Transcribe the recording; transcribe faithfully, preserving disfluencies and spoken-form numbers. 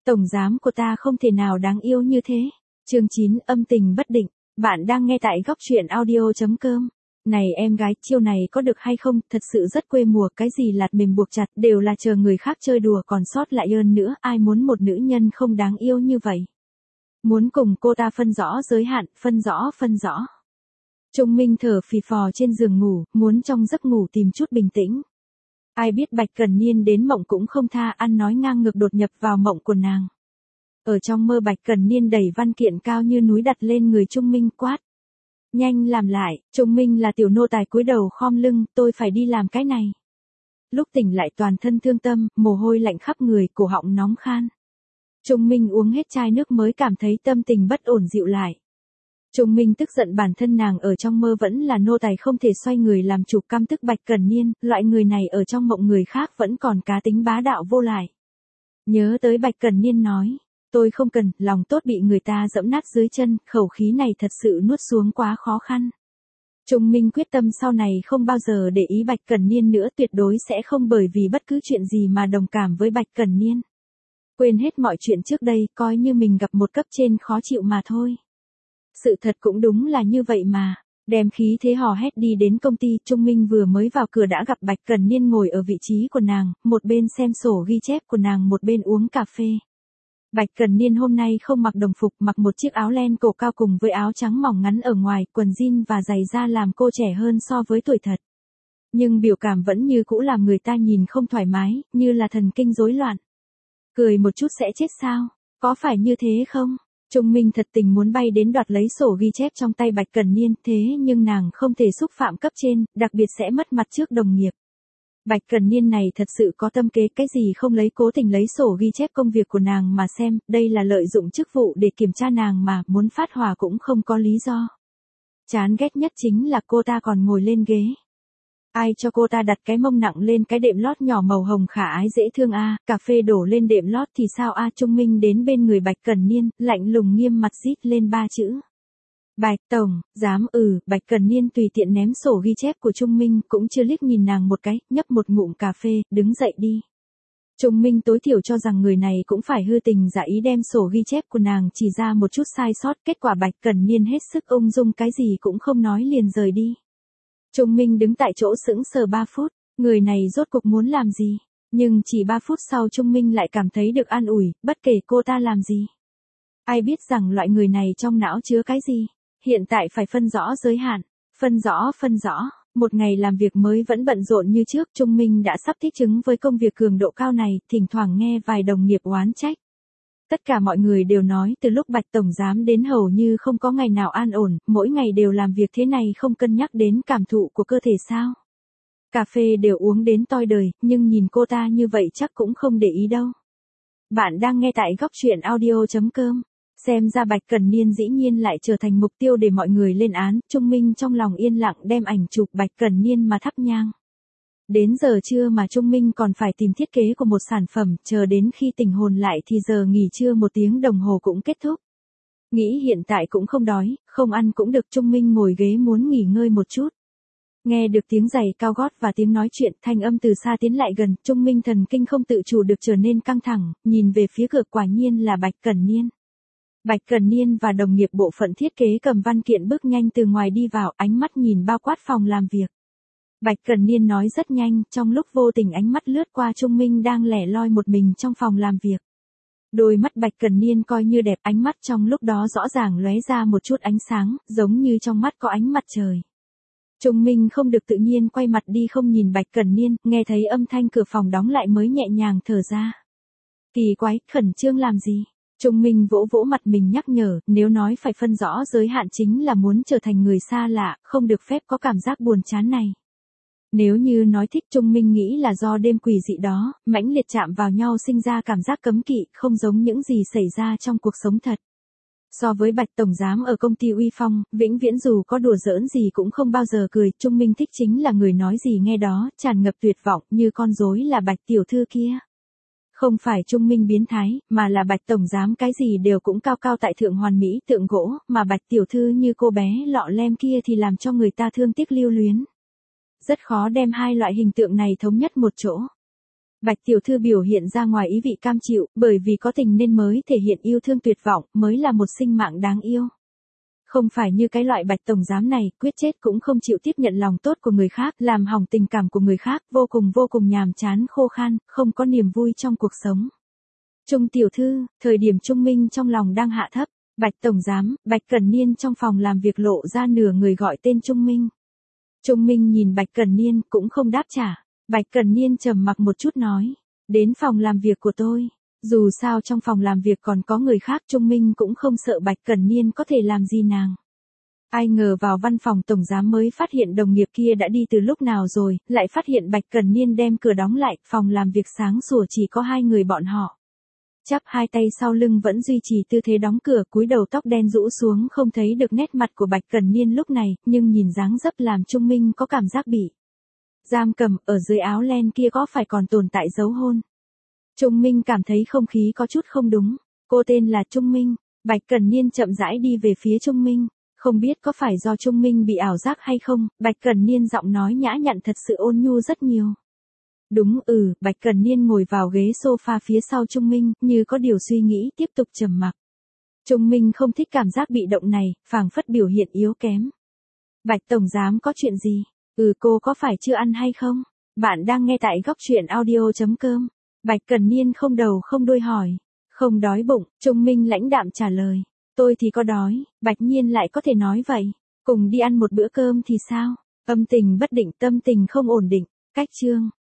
Tổng giám của ta không thể nào đáng yêu như thế. Chương chín, âm tình bất định. Bạn đang nghe tại góc truyện audio chấm com. Này em gái, chiêu này có được hay không, thật sự rất quê mùa, cái gì lạt mềm buộc chặt đều là chờ người khác chơi đùa, còn sót lại ơn nữa, ai muốn một nữ nhân không đáng yêu như vậy. Muốn cùng cô ta phân rõ giới hạn, phân rõ phân rõ. Trung Minh thở phì phò trên giường ngủ, muốn trong giấc ngủ tìm chút bình tĩnh. Ai biết Bạch Cẩn Niên đến mộng cũng không tha, ăn nói ngang ngược đột nhập vào mộng của nàng. Ở trong mơ Bạch Cẩn Niên đẩy văn kiện cao như núi đặt lên người Trung Minh, quát. Nhanh làm lại. Trung Minh là tiểu nô tài cúi đầu khom lưng, tôi phải đi làm cái này. Lúc tỉnh lại toàn thân thương tâm, mồ hôi lạnh khắp người, cổ họng nóng khan. Trung Minh uống hết chai nước mới cảm thấy tâm tình bất ổn dịu lại. Trung Minh tức giận bản thân nàng ở trong mơ vẫn là nô tài không thể xoay người làm chủ, căm tức Bạch Cẩn Niên, loại người này ở trong mộng người khác vẫn còn cá tính bá đạo vô lại. Nhớ tới Bạch Cẩn Niên nói, tôi không cần, lòng tốt bị người ta dẫm nát dưới chân, khẩu khí này thật sự nuốt xuống quá khó khăn. Trung Minh quyết tâm sau này không bao giờ để ý Bạch Cẩn Niên nữa, tuyệt đối sẽ không bởi vì bất cứ chuyện gì mà đồng cảm với Bạch Cẩn Niên. Quên hết mọi chuyện trước đây, coi như mình gặp một cấp trên khó chịu mà thôi. Sự thật cũng đúng là như vậy mà. Đem khí thế hò hét đi đến công ty, Trung Minh vừa mới vào cửa đã gặp Bạch Cẩn Niên ngồi ở vị trí của nàng, một bên xem sổ ghi chép của nàng một bên uống cà phê. Bạch Cẩn Niên hôm nay không mặc đồng phục, mặc một chiếc áo len cổ cao cùng với áo trắng mỏng ngắn ở ngoài, quần jean và giày da làm cô trẻ hơn so với tuổi thật. Nhưng biểu cảm vẫn như cũ làm người ta nhìn không thoải mái, như là thần kinh rối loạn. Cười một chút sẽ chết sao? Có phải như thế không? Trung Minh thật tình muốn bay đến đoạt lấy sổ ghi chép trong tay Bạch Cẩn Niên, thế nhưng nàng không thể xúc phạm cấp trên, đặc biệt sẽ mất mặt trước đồng nghiệp. Bạch Cẩn Niên này thật sự có tâm kế, cái gì không lấy, cố tình lấy sổ ghi chép công việc của nàng mà xem, đây là lợi dụng chức vụ để kiểm tra nàng mà, muốn phát hỏa cũng không có lý do. Chán ghét nhất chính là cô ta còn ngồi lên ghế. Ai cho cô ta đặt cái mông nặng lên cái đệm lót nhỏ màu hồng khả ái dễ thương a, à, cà phê đổ lên đệm lót thì sao a, à, Trung Minh đến bên người Bạch Cẩn Niên, lạnh lùng nghiêm mặt rít lên ba chữ. Bạch tổng, dám ừ, Bạch Cẩn Niên tùy tiện ném sổ ghi chép của Trung Minh, cũng chưa liếc nhìn nàng một cái, nhấp một ngụm cà phê, đứng dậy đi. Trung Minh tối thiểu cho rằng người này cũng phải hư tình giả ý đem sổ ghi chép của nàng chỉ ra một chút sai sót, kết quả Bạch Cẩn Niên hết sức ung dung cái gì cũng không nói liền rời đi. Trung Minh đứng tại chỗ sững sờ ba phút, người này rốt cuộc muốn làm gì, nhưng chỉ ba phút sau Trung Minh lại cảm thấy được an ủi, bất kể cô ta làm gì. Ai biết rằng loại người này trong não chứa cái gì, hiện tại phải phân rõ giới hạn, phân rõ phân rõ, một ngày làm việc mới vẫn bận rộn như trước, Trung Minh đã sắp thích ứng với công việc cường độ cao này, thỉnh thoảng nghe vài đồng nghiệp oán trách. Tất cả mọi người đều nói từ lúc Bạch Tổng Giám đến hầu như không có ngày nào an ổn, mỗi ngày đều làm việc thế này không cân nhắc đến cảm thụ của cơ thể sao. Cà phê đều uống đến toi đời, nhưng nhìn cô ta như vậy chắc cũng không để ý đâu. Bạn đang nghe tại góc truyện audio chấm com. Xem ra Bạch Cẩn Niên dĩ nhiên lại trở thành mục tiêu để mọi người lên án, Trung Minh trong lòng yên lặng đem ảnh chụp Bạch Cẩn Niên mà thắp nhang. Đến giờ trưa mà Trung Minh còn phải tìm thiết kế của một sản phẩm, chờ đến khi tỉnh hồn lại thì giờ nghỉ trưa một tiếng đồng hồ cũng kết thúc. Nghĩ hiện tại cũng không đói, không ăn cũng được, Trung Minh ngồi ghế muốn nghỉ ngơi một chút. Nghe được tiếng giày cao gót và tiếng nói chuyện, thanh âm từ xa tiến lại gần, Trung Minh thần kinh không tự chủ được trở nên căng thẳng, nhìn về phía cửa, quả nhiên là Bạch Cẩn Niên. Bạch Cẩn Niên và đồng nghiệp bộ phận thiết kế cầm văn kiện bước nhanh từ ngoài đi vào, ánh mắt nhìn bao quát phòng làm việc. Bạch Cẩn Niên nói rất nhanh, trong lúc vô tình ánh mắt lướt qua Trung Minh đang lẻ loi một mình trong phòng làm việc. Đôi mắt Bạch Cẩn Niên coi như đẹp, ánh mắt trong lúc đó rõ ràng lóe ra một chút ánh sáng, giống như trong mắt có ánh mặt trời. Trung Minh không được tự nhiên quay mặt đi không nhìn Bạch Cẩn Niên, nghe thấy âm thanh cửa phòng đóng lại mới nhẹ nhàng thở ra. Kỳ quái, khẩn trương làm gì? Trung Minh vỗ vỗ mặt mình nhắc nhở, nếu nói phải phân rõ giới hạn chính là muốn trở thành người xa lạ, không được phép có cảm giác buồn chán này. Nếu như nói thích, Trung Minh nghĩ là do đêm quỷ dị đó, mãnh liệt chạm vào nhau sinh ra cảm giác cấm kỵ, không giống những gì xảy ra trong cuộc sống thật. So với Bạch Tổng Giám ở công ty uy phong, vĩnh viễn dù có đùa giỡn gì cũng không bao giờ cười, Trung Minh thích chính là người nói gì nghe đó, tràn ngập tuyệt vọng, như con rối là Bạch tiểu thư kia. Không phải Trung Minh biến thái, mà là Bạch Tổng Giám cái gì đều cũng cao cao tại thượng hoàn mỹ tượng gỗ, mà Bạch tiểu thư như cô bé lọ lem kia thì làm cho người ta thương tiếc lưu luyến. Rất khó đem hai loại hình tượng này thống nhất một chỗ. Bạch tiểu thư biểu hiện ra ngoài ý vị cam chịu, bởi vì có tình nên mới thể hiện yêu thương tuyệt vọng, mới là một sinh mạng đáng yêu. Không phải như cái loại Bạch tổng giám này, quyết chết cũng không chịu tiếp nhận lòng tốt của người khác, làm hỏng tình cảm của người khác, vô cùng vô cùng nhàm chán khô khan, không có niềm vui trong cuộc sống. Trung tiểu thư, thời điểm Trung Minh trong lòng đang hạ thấp, Bạch tổng giám, Bạch Cẩn Niên trong phòng làm việc lộ ra nửa người gọi tên Trung Minh. Trung Minh nhìn Bạch Cẩn Niên cũng không đáp trả. Bạch Cẩn Niên trầm mặc một chút nói, đến phòng làm việc của tôi. Dù sao trong phòng làm việc còn có người khác, Trung Minh cũng không sợ Bạch Cẩn Niên có thể làm gì nàng. Ai ngờ vào văn phòng tổng giám mới phát hiện đồng nghiệp kia đã đi từ lúc nào rồi, lại phát hiện Bạch Cẩn Niên đem cửa đóng lại, phòng làm việc sáng sủa chỉ có hai người bọn họ. Chắp hai tay sau lưng vẫn duy trì tư thế đóng cửa, cúi đầu tóc đen rũ xuống, không thấy được nét mặt của Bạch Cẩn Niên lúc này, nhưng nhìn dáng dấp làm Trung Minh có cảm giác bị giam cầm, ở dưới áo len kia có phải còn tồn tại dấu hôn. Trung Minh cảm thấy không khí có chút không đúng. Cô tên là Trung Minh. Bạch Cẩn Niên chậm rãi đi về phía Trung Minh. Không biết có phải do Trung Minh bị ảo giác hay không, Bạch Cẩn Niên giọng nói nhã nhặn thật sự ôn nhu rất nhiều. Đúng, ừ, Bạch Cẩn Niên ngồi vào ghế sofa phía sau Trung Minh, như có điều suy nghĩ, tiếp tục trầm mặc. Trung Minh không thích cảm giác bị động này, phảng phất biểu hiện yếu kém. Bạch tổng giám có chuyện gì? Ừ, cô có phải chưa ăn hay không? Bạn đang nghe tại góc truyện audio chấm com. Bạch Cẩn Niên không đầu không đuôi hỏi. Không đói bụng, Trung Minh lãnh đạm trả lời. Tôi thì có đói, Bạch Nhiên lại có thể nói vậy. Cùng đi ăn một bữa cơm thì sao? Âm tình bất định, tâm tình không ổn định. Cách chương.